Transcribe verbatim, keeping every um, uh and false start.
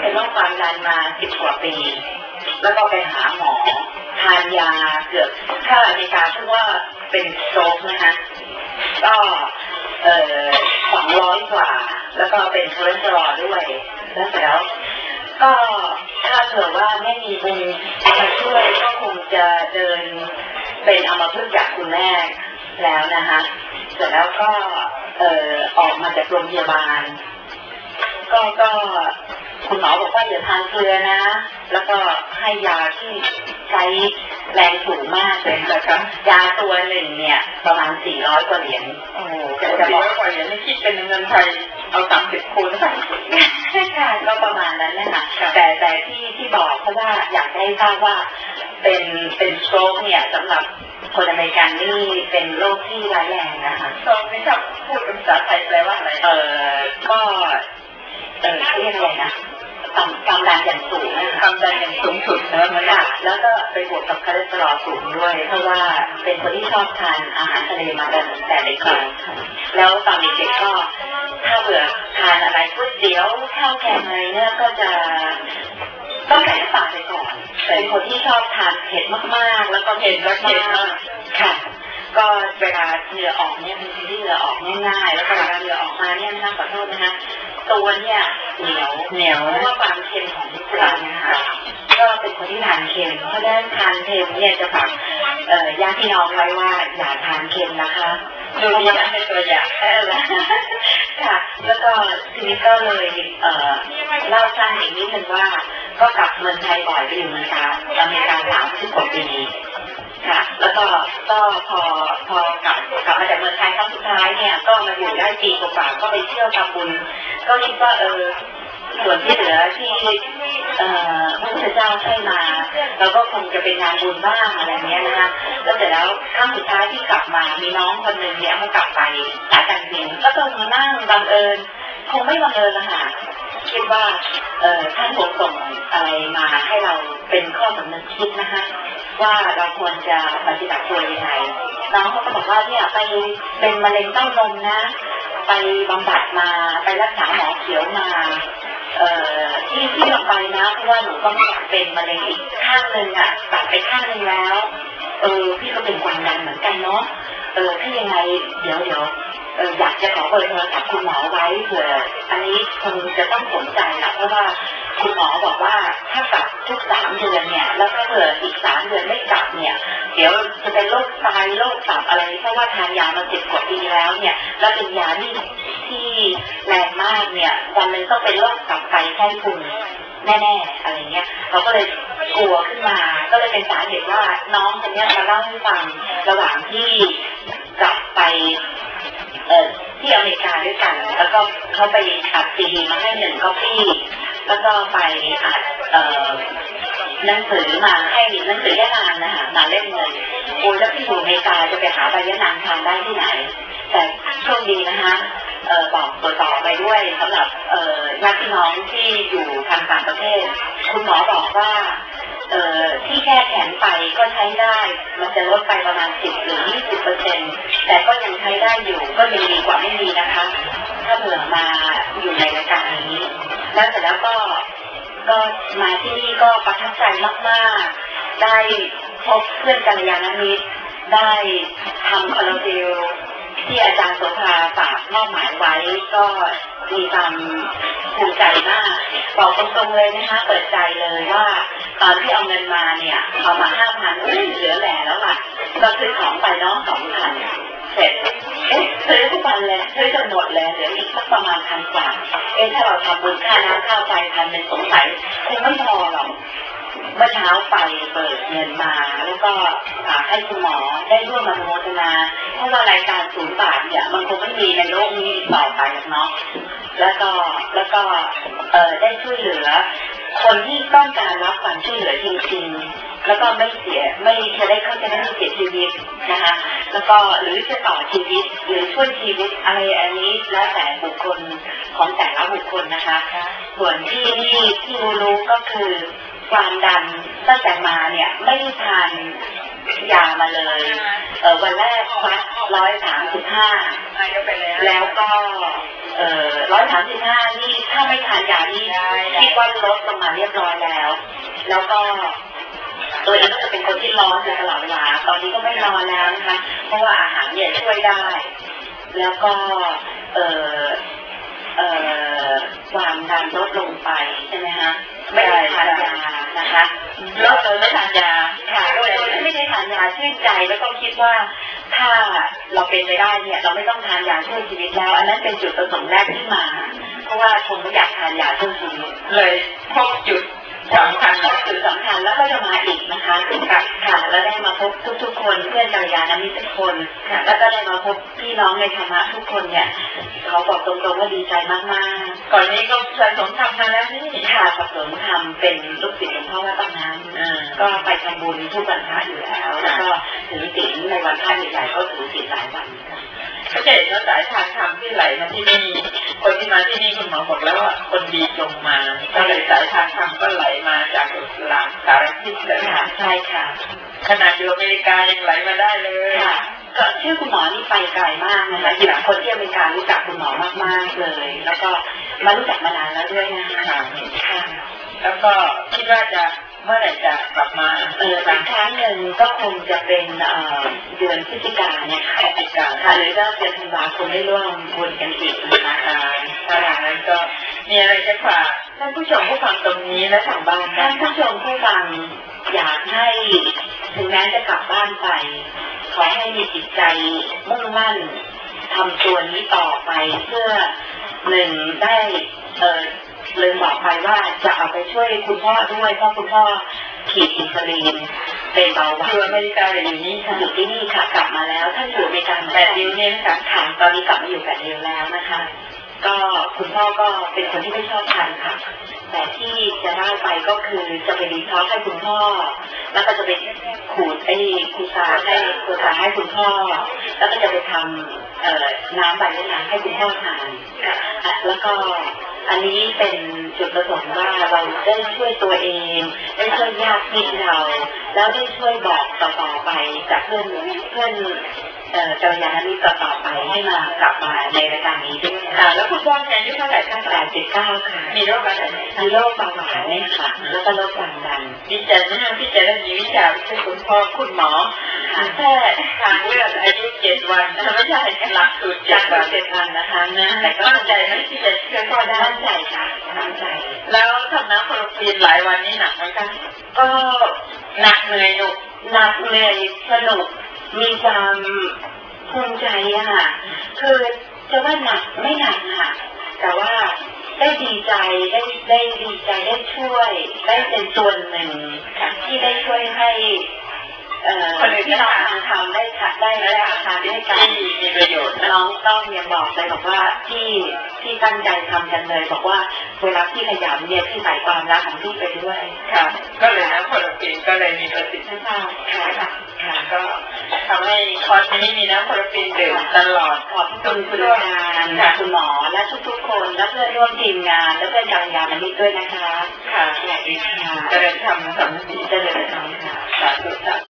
เป็นโรคความดันมาสิบกว่าปีแล้วก็ไปหาหมอทานยาเกือบถ้าอเมริกาพูดว่าเป็นสโตรกนะคะก็เอ่อสองร้อยกว่าแล้วก็เป็นคอเลสเตอรอลด้วยแล้วเสร็จแล้วก็ถ้าเผื่อว่าไม่มีบุญมาช่วยก็คงจะเดินเป็นอัมพฤกษ์จากคุณแม่แล้วนะคะเสร็จแล้วก็เอ่อออกมาจากโรงพยาบาลก็ก็คุณหมอบอกว่าอย่าทานเกลือนะแล้วก็ให้ยาที่ใช้แรงสูงมากเลยนะคะยาตัวหนึ่งเนี่ยประมาณสี่ร้อยกว่าเหรียญโอ้จะจะบอกว่าเหรียญนี่คิดเป็นเงินไทยเอาสามสิบคูณค่ะใช่ค่ะก็ประมาณนั้นนะคะแต่แต่ที่ที่บอกเพราะว่าอยากให้ทราบว่าเป็นเป็นสโตรกเนี่ยสำหรับคนอเมริกันนี่เป็นโรคที่ร้ายแรงนะคะสโตรกนี่ถ้าพูดเป็นภาษาไทยแปลว่าอะไรเออก็เออเรียกอะไรนะความดันอย่างสูงนะคะความดันอย่างสูงสุดแล้วมันค่ะแล้วก็ไปบวกกับคอเลสเตอรอลสูงด้วยเพราะว่าเป็นคนที่ชอบทานอาหารทะเลมาตั้งแต่เด็กแล้วตอนเด็กๆก็ถ้าเบื่อทานอะไรก๋วยเตี๋ยวข้าวแกงอะไรเนี่ยก็จะต้องใส่น้ำตาลไปก่อนเป็นคนที่ชอบทานเผ็ดมากๆแล้วก็เผ็ดแล้วเผ็ดมากค่ะก็เวลาเหงื่อออกเนี่ยเป็นคนที่เหงื่อออกง่ายๆแล้วก็เวลาเหงื่อออกมาเนี่ยนะคะขอโทษนะคะตัวเนี่ยเหนียวเหนียวเพราะว่าความเค็มของเกลือนะคะก็เป็นคนที่ทานเค็มเพราะฉะนั้นทานเค็มเนี่ยจะฝากญาติพี่น้องไว้ว่าอย่าทานเค็มนะคะดูดีนะเป็นตัวอย่างแค่ละค่ะแล้วก็ทีนี้ก็เลยเอ่อเล่าสั้นอีกนิดนึงว่าก็กลับเมืองไทยบ่อยไปอยู่เมืองกาญอเมริกาสามสิบกว่าปีค่ะแล้วก็ก็พอพอกลับกลับมาจากเมืองไทยครั้งสุดท้ายเนี่ยก็มาอยู่ได้ปีกว่าก็ไปเที่ยวทำบุญก็คิดว่าเออส่วนที่เหลือที่เอ่อพระพุทธเจ้าให้มาเราก็คงจะเป็นงานบุญบ้างอะไรเงี้ยนะคะแล้วเสร็จแล้วครั้งสุดท้ายที่กลับมามีน้องคนหนึ่งเนี่ยเขากลับไปสายการบินก็ต้องมานั่งบังเอิญคงไม่บังเอิญละค่ะคิดว่าเอ่อท่านคงส่งอะไรมาให้เราเป็นข้อสำนึกคิดนะคะว่าเราควรจะปฏิบัติตัวยังไงน้องเขาก็บอกว่าเนี่ยไปเป็นมะเร็งเต้านมนะไปบำบัดมาไปรักษาหมอเขียวมาเอ่อที่ที่เราไปนะเพราะว่าหนูต้องเป็นมะเร็งอีกข้างหนึ่งอ่ะตัดไปข้างหนึ่งแล้วเออพี่ก็เป็นความดันเหมือนกันเนาะเออถ้ายังไงเดี๋ยวเดี๋ยวเอออยากจะขอเบอร์โทรศัพท์คุณหมอไว้เผื่ออันนี้คงจะต้องสนใจนะเพราะว่าคุณหมอบอกว่าถ้ากลับทุกสามเดือนเนี่ยแล้วก็เผื่ออีกสามเดือนไม่กลับเนี่ยเดี๋ยวจะเป็นโรคไตโรคตับอะไรเพราะว่าทานยามาสิบกว่าปีแล้วเนี่ยแล้วเป็นยาที่ที่แรงมากเนี่ยวันนึงต้องเป็นโรคตับไตไส้พุงแน่ๆอะไรเงี้ยเขาก็เลยกลัวขึ้นมาก็เลยเป็นสาเหตุว่าน้องคนนี้มาเล่าให้ฟังระหว่างที่กลับไปเอ่อที่อเมริกาด้วยกันแล้วก็เขาไปอัดซีดีมาให้หนึ่งก๊อปปี้แล้วก็ไปอัดเอ่อหนังสือมาให้หนังสือยะนางนะคะมาเล่มเงินโอ้แล้วที่อยู่อเมริกาจะไปหาใบยะนางทานได้ที่ไหนแต่โชคดีนะคะเอ่อบอกตัวต่อไปด้วยสำหรับเอ่อญาติพี่น้องที่อยู่ทางต่างประเทศคุณหมอบอกว่าเอ่อที่แค่แขนไปก็ใช้ได้มันจะลดไปประมาณสิบหรือยี่สิบเปอร์เซ็นต์แต่ก็ยังใช้ได้อยู่ก็ยังดีกว่าไม่มีนะคะถ้าเผื่อมาอยู่ในรายการนี้แล้วเสร็จแล้วก็ก็มาที่นี่ก็ประทับใจมากๆได้พบเพื่อนกัลยาณมิตรได้ทำคอลลาเจลที่อาจารย์โสภาฝากมอบหมายไว้ก็มีความภูมิใจมากบอกตรงๆเลยนะคะเปิดใจเลยว่าตอนที่เอาเงินมาเนี่ยเอามาห้าพันเหลือแหล่แล้วล่ะก็ซื้อของไปน้องสองพันเสร็จเอ๊ะซื้อทุกวันเลยซื้อจนหมดเลยเหลืออีกสักประมาณพันกว่าเอ๊ะถ้าเราทำบุญค่าน้ำค่าไฟพันเป็นสงสัยคงไม่พอหรอกเมื่อเช้าไปเปิดเงินมาแล้วก็ให้คุณหมอได้ร่วมมาโมทนาเพราะว่ารายการศูนย์บาทเนี่ยมันคงไม่มีในโลกนี้ต่อไปเนาะแล้วก็แล้วก็เอ่อได้ช่วยเหลือคนที่ต้องการรับความช่วยเหลือจริงๆแล้วก็ไม่เสียไม่จะได้เขาจะไม่เสียชีวิตนะคะแล้วก็หรือจะต่อชีวิตหรือช่วยชีวิตอะไรอันนี้แล้วแต่บุคคลของแต่ละบุคคลนะคะส่วนที่นี่ที่รู้ก็คือความดันตั้งแต่มาเนี่ยไม่ได้ทานยามาเลยเออวันแรกวัดร้อยสามสิบห้าแล้วก็เอ่อร้อยสามสิบห้านี่ถ้าไม่ทานยานี่คิดว่าลดลงมาเรียบร้อยแล้วแล้วก็ตัวเองก็จะเป็นคนที่ร้อนอยู่ตลอดเวลาตอนนี้ก็ไม่ร้อนแล้วนะคะเพราะว่าอาหารเนี่ยช่วยได้แล้วก็เอ่อเอ่อความดันลดลงไปใช่ไหมคะไม่ได้ทานยานะคะแล้วเออไม่ทานยาค่ะโดยไม่ได้ทานยาชื่นใจแล้วก็คิดว่าถ้าเราเป็นไปได้เนี่ยเราไม่ต้องทานยาช่วยชีวิตแล้วอันนั้นเป็นจุดประสงค์แรกที่มาเพราะว่าคงไม่อยากทานยาช่วยชีวิตเลยพบจุดสำคัญและจุดสำคัญแล้วก็จะมาอีกนะคะค่ะค่ะแล้วได้มาพบทุกๆคนเพื่อนกัลยาณมิตรทุกคนแล้วก็ได้มาพบพี่น้องในธรรมะทุกคนเนี่ยเขาบอกตรงๆว่าดีใจมากๆก่อนนี้ก็สะสมธรรมมาแล้วนี่ค่ะสะสมธรรมเป็นลูกศิษย์หลวงพ่อวัดบางน้ำก็ไปทำบุญทุกวันพระอยู่แล้วแล้วก็ถือศีลในวันพระใหญ่ๆก็ถือศีลหลายวันก็จะเห็นว่าสายทางธรรมที่ไหลมาที่นี่คนที่มาที่นี่คุณหมอบอกแล้วว่าคนดีจงมาก็เลยสายทางธรรมก็ไหลมาจากหลังสารทิศเลยค่ะใช่ค่ะขนาดอยู่อเมริกายังไหลมาได้เลยค่ะก็ชื่อคุณหมอนี่ไปไกลมากนะคะหลายคนที่อเมริการู้จักคุณหมอมากๆเลยแล้วก็มารู้จักมานานแล้วด้วยนะคะค่ะแล้วก็คิดว่าจะเมื่อไหร่จะกลับมาเออสักครั้งหนึ่งก็คงจะเป็นเดือนพฤศจิกายนเนี่ยค่ะพฤศจิกายนค่ะหรือก็เดือนธันวาคมได้ร่วมบุญกันอีกนะคะถ้าอย่างนั้นก็มีอะไรจะฝากท่านผู้ชมผู้ฟังตรงนี้และทางบ้านท่านผู้ชมผู้ฟังอยากให้ถึงแม้จะกลับบ้านไปขอให้มีจิตใจมุ่งมั่นทำตัวนี้ต่อไปเพื่อหนึ่งได้เออลืมบอกไปว่าจะเอาไปช่วยคุณพ่อด้วยเพราะคุณพ่อขีดอินซูลินเป็นเบาหวานอยู่อเมริกาเลยอยู่นี่ค่ะอยู่ที่นี่ค่ะกลับมาแล้วท่านอยู่อเมริกาแปดเดือนเนี่ยนะคะค่ะตอนนี้กลับมาอยู่แปดเดือนแล้วนะคะก็คุณพ่อก็เป็นคนที่ไม่ชอบทานค่ะแต่ที่จะได้ไปก็คือจะไปรีทอล์คให้คุณพ่อแล้วก็จะไปขูดไอ้คูซาให้คูซาให้คุณพ่อแล้วก็จะไปทำเอ่อน้ำใบมะนาวให้คุณพ่อทานแล้วก็อันนี้เป็นจุดประสงค์ว่าเราได้ช่วยตัวเองได้ช่วยญาติพี่เราแล้วได้ช่วยบอกต่อๆไปจากเพื่อนเพื่อนเอ่อกัลยาณมิตรต่อๆไปให้มากลับมาในรายการนี้ด้วยค่ะแล้วคุณพ่ออายุเท่าไหร่คะแปดสิบเก้าค่ะมีโรคอะไรมีโรคเบาหวานเนี่ยค่ะแล้วก็โรคความดันดีใจมากที่จะได้มีวิชาช่วยคุณพ่อคุณหมอแพทย์ทางเลือกอายุเจ็ดวันไม่ใช่หลักสูตรเจ็ดวันเจ็ดวันนะคะนะแต่ก็ตั้งใจไม่ที่จะช่วยพ่อได้ตั้งใจค่ะตั้งใจแล้วทำน้ำโคลอฟีนหลายวันนี้หนักไหมคะก็หนักเหนื่อยหนุกหนักเหนื่อยสนุกมีความภูมิใจอะค่ะคือจะว่าหนักไม่หนักค่ะแต่ว่าได้ดีใจได้ได้ดีใจได้ช่วยได้เป็นส่วนหนึ่งที่ได้ช่วยให้คนที่น้องทางทำได้ค่ะได้และอาคารได้การมีประโยชน์น้องต้องยังบอกเลยบอกว่าที่ที่ตั้งใจทำกันเลยบอกว่าเวลาที่ขยันเนี่ยที่ใส่ความรักของพี่ไปด้วยค่ะก็เลยนะคนละปีก็เลยมีประสิทธิภาพค่ะค่ะก็ทำให้คอร์สนี้มีน้ำโคลอฟีนดื่มตลอดขอบคุณคุณอาจารย์คุณหมอและทุกๆคนและเพื่อนร่วมทีมงานและเพื่อนกัลยาณมิตรด้วยนะคะค่ะสวัสดีค่ะเจริญธรรมสำนึกเจริญธรรมค่ะสาธุ